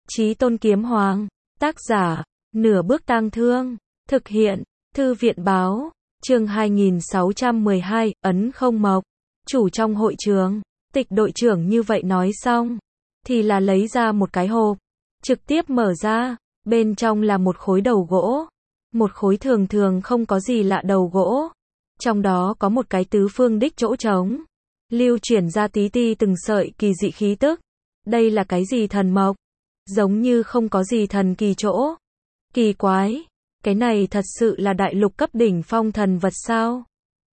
Chí Tôn Kiếm Hoàng. Tác giả, Nửa Bước Tang Thương. Thực hiện, Thư viện báo. Chương 2612, Ấn Không Mộc. Chủ trong hội trường. Tịch đội trưởng như vậy nói xong, thì là lấy ra một cái hộp, trực tiếp mở ra, bên trong là một khối đầu gỗ. Một khối thường thường không có gì lạ đầu gỗ. Trong đó có một cái tứ phương đích chỗ trống, lưu chuyển ra tí ti từng sợi kỳ dị khí tức. Đây là cái gì thần mộc? Giống như không có gì thần kỳ chỗ. Kỳ quái, cái này thật sự là đại lục cấp đỉnh phong thần vật sao?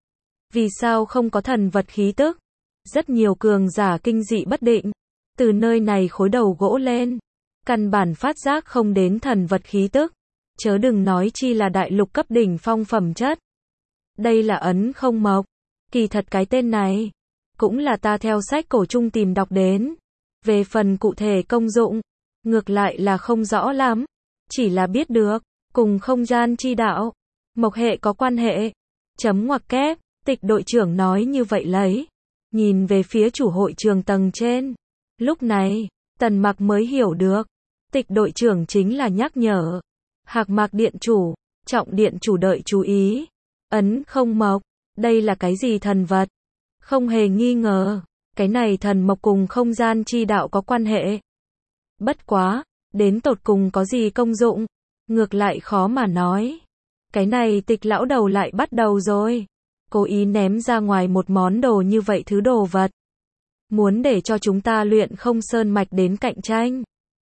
Vì sao không có thần vật khí tức? Rất nhiều cường giả kinh dị bất định, từ nơi này khối đầu gỗ lên, căn bản phát giác không đến thần vật khí tức, chớ đừng nói chi là đại lục cấp đỉnh phong phẩm chất. Đây là ấn không mộc. Kỳ thật cái tên này cũng là ta theo sách cổ trung tìm đọc đến. Về phần cụ thể công dụng, ngược lại là không rõ lắm, chỉ là biết được cùng không gian chi đạo, mộc hệ có quan hệ. Chấm ngoặc kép, tịch đội trưởng nói như vậy lấy, nhìn về phía chủ hội trường tầng trên. Lúc này, Tần Mặc mới hiểu được, tịch đội trưởng chính là nhắc nhở Hạc Mạc điện chủ, Trọng điện chủ đợi chú ý. Ấn không mộc, đây là cái gì thần vật? Không hề nghi ngờ, cái này thần mộc cùng không gian chi đạo có quan hệ. Bất quá, đến tột cùng có gì công dụng, ngược lại khó mà nói. Cái này tịch lão đầu lại bắt đầu rồi, cố ý ném ra ngoài một món đồ như vậy thứ đồ vật, muốn để cho chúng ta luyện không sơn mạch đến cạnh tranh.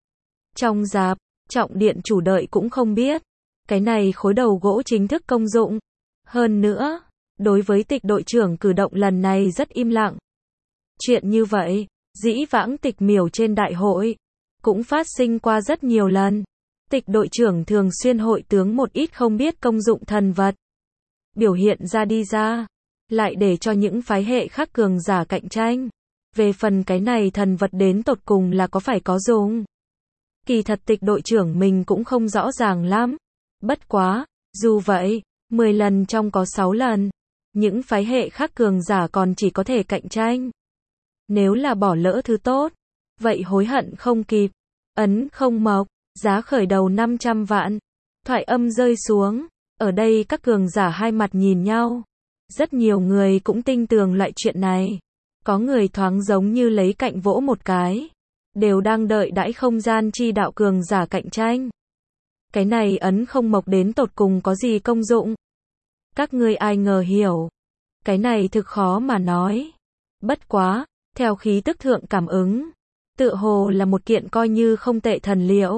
Trong dạp, Trọng điện chủ đợi cũng không biết, cái này khối đầu gỗ chính thức công dụng. Hơn nữa, đối với tịch đội trưởng cử động lần này rất im lặng. Chuyện như vậy, dĩ vãng tịch miểu trên đại hội, cũng phát sinh qua rất nhiều lần. Tịch đội trưởng thường xuyên hội tướng một ít không biết công dụng thần vật, biểu hiện ra đi ra, lại để cho những phái hệ khác cường giả cạnh tranh. Về phần cái này thần vật đến tột cùng là có phải có dùng, kỳ thật tịch đội trưởng mình cũng không rõ ràng lắm. Bất quá, dù vậy, 10 lần trong có 6 lần, những phái hệ khác cường giả còn chỉ có thể cạnh tranh. Nếu là bỏ lỡ thứ tốt, vậy hối hận không kịp. Ấn không mộc, giá khởi đầu 500 vạn. Thoại âm rơi xuống, ở đây các cường giả hai mặt nhìn nhau. Rất nhiều người cũng tin tưởng loại chuyện này. Có người thoáng giống như lấy cạnh vỗ một cái, đều đang đợi đãi không gian chi đạo cường giả cạnh tranh. Cái này ấn không mộc đến tột cùng có gì công dụng? Các ngươi ai ngờ hiểu. Cái này thực khó mà nói. Bất quá, theo khí tức thượng cảm ứng, tựa hồ là một kiện coi như không tệ thần liệu.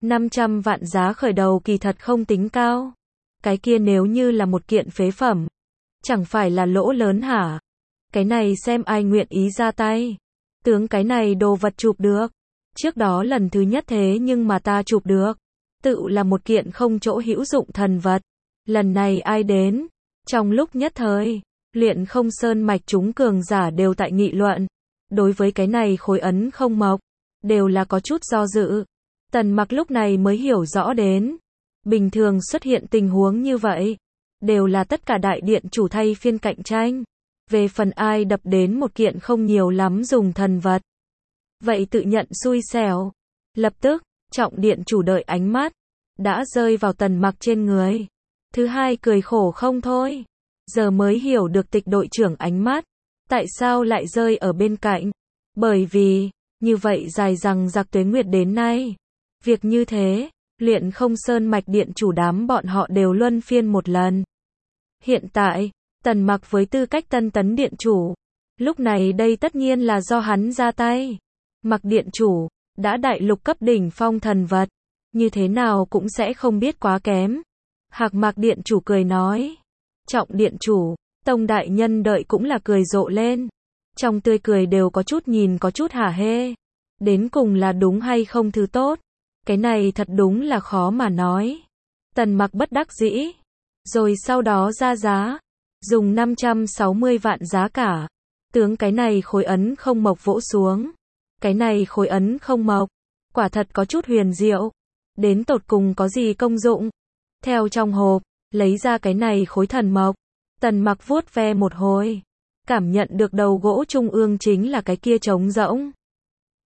500 vạn giá khởi đầu kỳ thật không tính cao. Cái kia nếu như là một kiện phế phẩm, chẳng phải là lỗ lớn hả? Cái này xem ai nguyện ý ra tay. Tướng cái này đồ vật chụp được. Trước đó lần thứ nhất thế nhưng mà ta chụp được, tự là một kiện không chỗ hữu dụng thần vật. Lần này ai đến? Trong lúc nhất thời, luyện không sơn mạch chúng cường giả đều tại nghị luận. Đối với cái này khối ấn không mộc, đều là có chút do dự. Tần Mặc lúc này mới hiểu rõ đến, bình thường xuất hiện tình huống như vậy, đều là tất cả đại điện chủ thay phiên cạnh tranh. Về phần ai đập đến một kiện không nhiều lắm dùng thần vật, vậy tự nhận xui xẻo. Lập tức, Trọng điện chủ đợi ánh mắt đã rơi vào Tần Mặc trên người. Thứ hai cười khổ không thôi, giờ mới hiểu được tịch đội trưởng ánh mắt tại sao lại rơi ở bên cạnh. Bởi vì, như vậy dài rằng giặc tuế nguyệt đến nay, việc như thế, luyện không sơn mạch điện chủ đám bọn họ đều luân phiên một lần. Hiện tại, Tần Mặc với tư cách tân tấn điện chủ, lúc này đây tất nhiên là do hắn ra tay. Mặc điện chủ, đã đại lục cấp đỉnh phong thần vật, như thế nào cũng sẽ không biết quá kém. Hạc Mạc điện chủ cười nói. Trọng điện chủ, Tông đại nhân đợi cũng là cười rộ lên. Trong tươi cười đều có chút nhìn có chút hả hê. Đến cùng là đúng hay không thứ tốt? Cái này thật đúng là khó mà nói. Tần Mặc bất đắc dĩ. Rồi sau đó ra giá. Dùng 560 vạn giá cả. Tướng cái này khối ấn không mộc vỗ xuống. Cái này khối ấn không mộc, quả thật có chút huyền diệu. Đến tột cùng có gì công dụng? Theo trong hộp, lấy ra cái này khối thần mộc. Tần Mặc vuốt ve một hồi, cảm nhận được đầu gỗ trung ương chính là cái kia trống rỗng.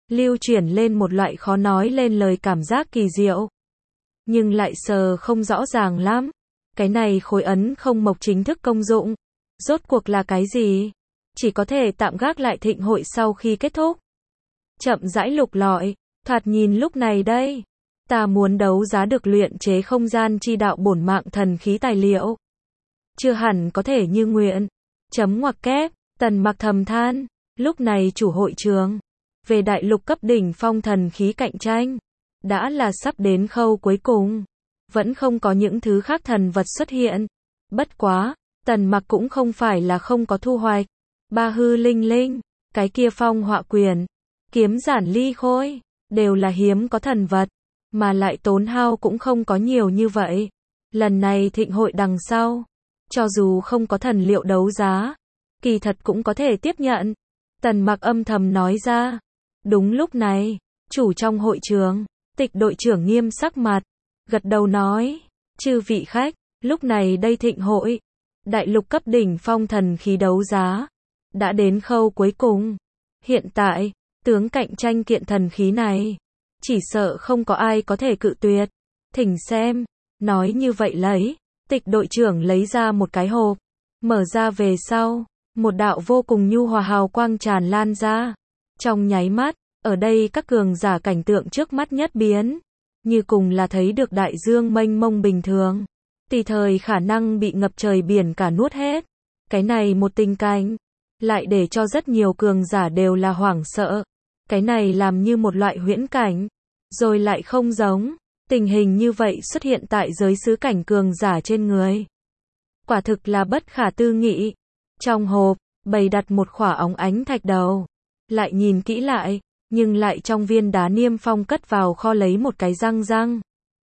lưu chuyển lên một loại khó nói lên lời cảm giác kỳ diệu. Nhưng lại sờ không rõ ràng lắm. Cái này khối ấn không mộc chính thức công dụng. Rốt cuộc là cái gì? Chỉ có thể tạm gác lại thịnh hội sau khi kết thúc. Chậm rãi lục lọi, thoạt nhìn lúc này đây. Ta muốn đấu giá được luyện chế không gian chi đạo bổn mạng thần khí tài liệu. Chưa hẳn có thể như nguyện. Chấm ngoặc kép, Tần Mặc thầm than. Lúc này chủ hội trường, về đại lục cấp đỉnh phong thần khí cạnh tranh, đã là sắp đến khâu cuối cùng. Vẫn không có những thứ khác thần vật xuất hiện. Bất quá, Tần Mặc cũng không phải là không có thu hoạch. Ba hư linh linh, cái kia phong họa quyền, kiếm giản ly khôi, đều là hiếm có thần vật, mà lại tốn hao cũng không có nhiều như vậy. Lần này thịnh hội đằng sau, cho dù không có thần liệu đấu giá, kỳ thật cũng có thể tiếp nhận. Tần Mặc âm thầm nói ra. Đúng lúc này, chủ trong hội trường, Tịch đội trưởng nghiêm sắc mặt, gật đầu nói, chư vị khách, lúc này đây thịnh hội, đại lục cấp đỉnh phong thần khí đấu giá, đã đến khâu cuối cùng. Hiện tại, tướng cạnh tranh kiện thần khí này, chỉ sợ không có ai có thể cự tuyệt. Thỉnh xem, nói như vậy lấy, Tịch đội trưởng lấy ra một cái hộp, mở ra về sau, một đạo vô cùng nhu hòa hào quang tràn lan ra. Trong nháy mắt, ở đây các cường giả cảnh tượng trước mắt nhất biến, như cùng là thấy được đại dương mênh mông bình thường, tùy thời khả năng bị ngập trời biển cả nuốt hết. Cái này một tình cảnh, lại để cho rất nhiều cường giả đều là hoảng sợ. Cái này làm như một loại huyễn cảnh, rồi lại không giống. Tình hình như vậy xuất hiện tại giới xứ cảnh cường giả trên người. Quả thực là bất khả tư nghị. Trong hộp, bày đặt một khỏa óng ánh thạch đầu. Lại nhìn kỹ lại, nhưng lại trong viên đá niêm phong cất vào kho lấy một cái răng răng.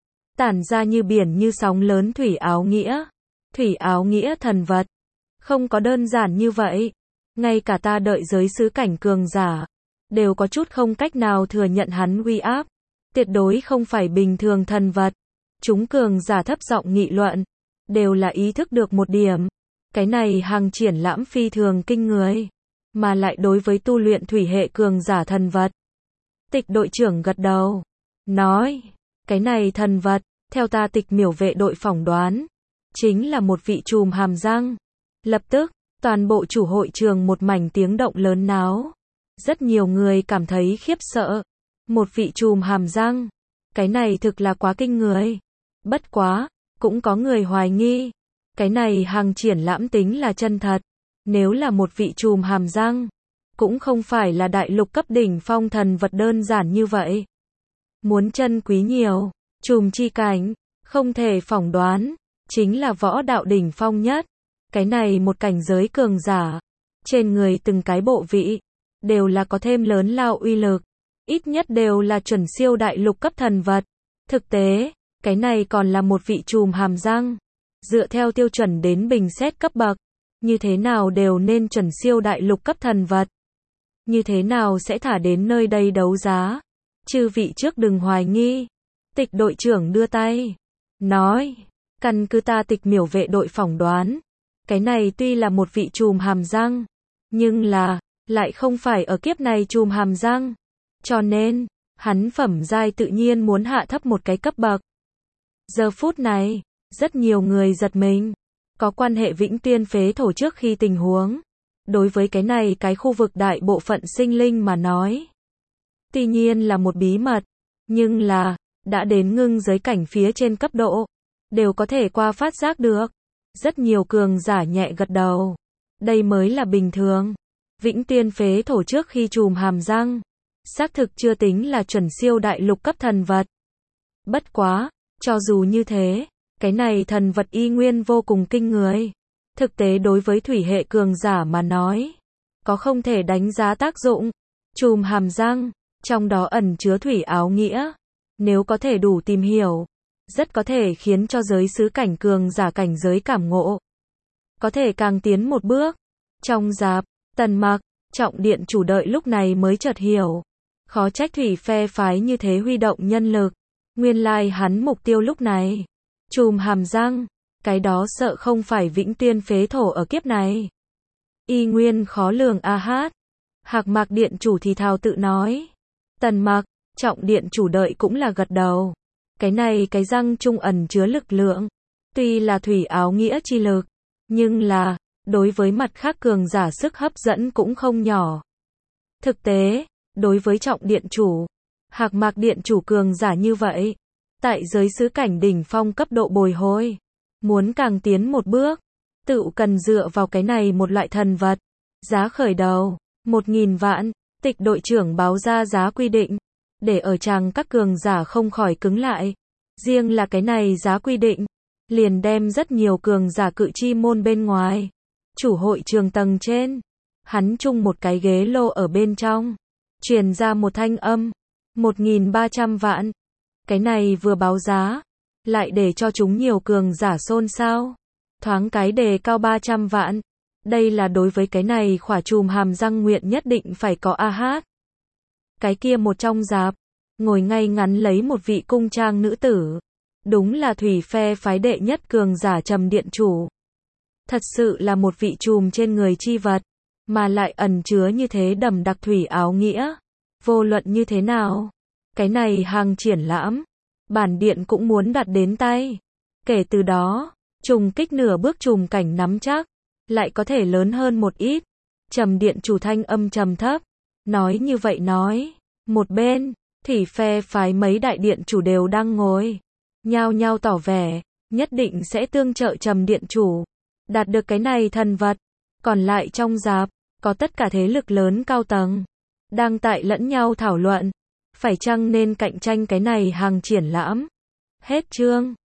Tản ra như biển như sóng lớn thủy áo nghĩa. Thủy áo nghĩa thần vật. Không có đơn giản như vậy. Ngay cả ta đợi giới xứ cảnh cường giả, đều có chút không cách nào thừa nhận hắn uy áp. Tuyệt đối không phải bình thường thần vật. Chúng cường giả thấp giọng nghị luận, đều là ý thức được một điểm. Cái này hàng triển lãm phi thường kinh người, mà lại đối với tu luyện thủy hệ cường giả thần vật. Tịch đội trưởng gật đầu, nói, cái này thần vật, theo ta Tịch miểu vệ đội phỏng đoán, chính là một vị trùm hàm răng. Lập tức, toàn bộ chủ hội trường một mảnh tiếng động lớn náo. Rất nhiều người cảm thấy khiếp sợ. Một vị trùm hàm răng, cái này thực là quá kinh người. Bất quá, cũng có người hoài nghi, cái này hàng triển lãm tính là chân thật. Nếu là một vị trùm hàm răng, cũng không phải là đại lục cấp đỉnh phong thần vật đơn giản như vậy. Muốn chân quý nhiều, trùm chi cảnh, không thể phỏng đoán, chính là võ đạo đỉnh phong nhất. Cái này một cảnh giới cường giả, trên người từng cái bộ vị, đều là có thêm lớn lao uy lực. Ít nhất đều là chuẩn siêu đại lục cấp thần vật. Thực tế, cái này còn là một vị trùm hàm răng. Dựa theo tiêu chuẩn đến bình xét cấp bậc, như thế nào đều nên chuẩn siêu đại lục cấp thần vật. Như thế nào sẽ thả đến nơi đây đấu giá? Chư vị trước đừng hoài nghi. Tịch đội trưởng đưa tay, nói, căn cứ ta Tịch miểu vệ đội phỏng đoán, cái này tuy là một vị trùm hàm răng, nhưng là, lại không phải ở kiếp này trùm hàm răng. Cho nên, hắn phẩm giai tự nhiên muốn hạ thấp một cái cấp bậc. Giờ phút này, rất nhiều người giật mình. Có quan hệ Vĩnh Tuyên phế thổ trước khi tình huống. Đối với cái này cái khu vực đại bộ phận sinh linh mà nói. Tuy nhiên là một bí mật, nhưng là, đã đến ngưng giới cảnh phía trên cấp độ. Đều có thể qua phát giác được. Rất nhiều cường giả nhẹ gật đầu. Đây mới là bình thường. Vĩnh Tuyên phế thổ trước khi trùm hàm răng. Xác thực chưa tính là chuẩn siêu đại lục cấp thần vật. Bất quá, cho dù như thế, cái này thần vật y nguyên vô cùng kinh người. Thực tế đối với thủy hệ cường giả mà nói, có không thể đánh giá tác dụng. Trùm hàm răng, trong đó ẩn chứa thủy áo nghĩa. Nếu có thể đủ tìm hiểu, rất có thể khiến cho giới xứ cảnh cường giả cảnh giới cảm ngộ. Có thể càng tiến một bước. Trong dạp, Tần Mặc, Trọng Điện chủ đợi lúc này mới chợt hiểu. Khó trách thủy phe phái như thế huy động nhân lực. Nguyên lai hắn mục tiêu lúc này. Trùm hàm răng. Cái đó sợ không phải Vĩnh Tuyên phế thổ ở kiếp này. Y nguyên khó lường a hát. Hạc Mạc Điện chủ thì thào tự nói. Tần Mặc, Trọng điện chủ đợi cũng là gật đầu. Cái này cái răng trung ẩn chứa lực lượng. Tuy là thủy áo nghĩa chi lực, nhưng là, đối với mặt khác cường giả sức hấp dẫn cũng không nhỏ. Thực tế, đối với Trọng điện chủ, Hạc Mạc điện chủ cường giả như vậy, tại giới xứ cảnh đỉnh phong cấp độ bồi hồi, muốn càng tiến một bước, tự cần dựa vào cái này một loại thần vật. Giá khởi đầu, 1.000 vạn, Tịch đội trưởng báo ra giá quy định, để ở chàng các cường giả không khỏi cứng lại. Riêng là cái này giá quy định, liền đem rất nhiều cường giả cự chi môn bên ngoài. Chủ hội trường tầng trên, hắn chung một cái ghế lô ở bên trong, truyền ra một thanh âm, 1.300 vạn. Cái này vừa báo giá, lại để cho chúng nhiều cường giả xôn xao. Thoáng cái đề cao 300 vạn. Đây là đối với cái này khỏa chùm hàm răng nguyện nhất định phải có a hát. Cái kia một trong dạp, ngồi ngay ngắn lấy một vị cung trang nữ tử. Đúng là thủy phe phái đệ nhất cường giả Trầm điện chủ. Thật sự là một vị chùm trên người chi vật, mà lại ẩn chứa như thế đậm đặc thủy áo nghĩa. Vô luận như thế nào, cái này hàng triển lãm, bản điện cũng muốn đặt đến tay. Kể từ đó, trùng kích nửa bước trùng cảnh nắm chắc, lại có thể lớn hơn một ít. Trầm điện chủ thanh âm trầm thấp, nói như vậy nói, một bên, thủy phe phái mấy đại điện chủ đều đang ngồi, nhao nhao tỏ vẻ, nhất định sẽ tương trợ Trầm điện chủ, đạt được cái này thần vật. Còn lại trong dạp, có tất cả thế lực lớn cao tầng, đang tại lẫn nhau thảo luận, phải chăng nên cạnh tranh cái này hàng triển lãm. Hết chương.